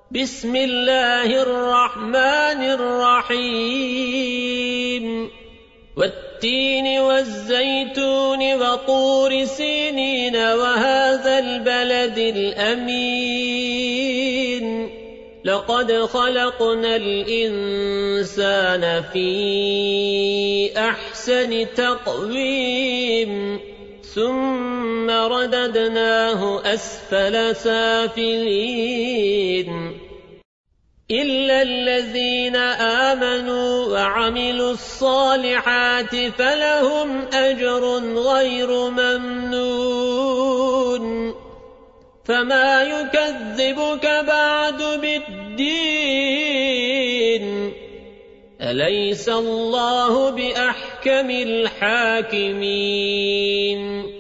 بسم الله الرحمن الرحيم والتين والزيتون وطور سينين وهذا البلد الأمين لقد خلقنا الإنسان في أحسن تقويم ثم رددناه أسفل سافلين إلا الذين آمنوا وعملوا الصالحات فلهم أجر غير ممنون فما يكذبك بعد بالدين أليس الله بأحكم الحاكمين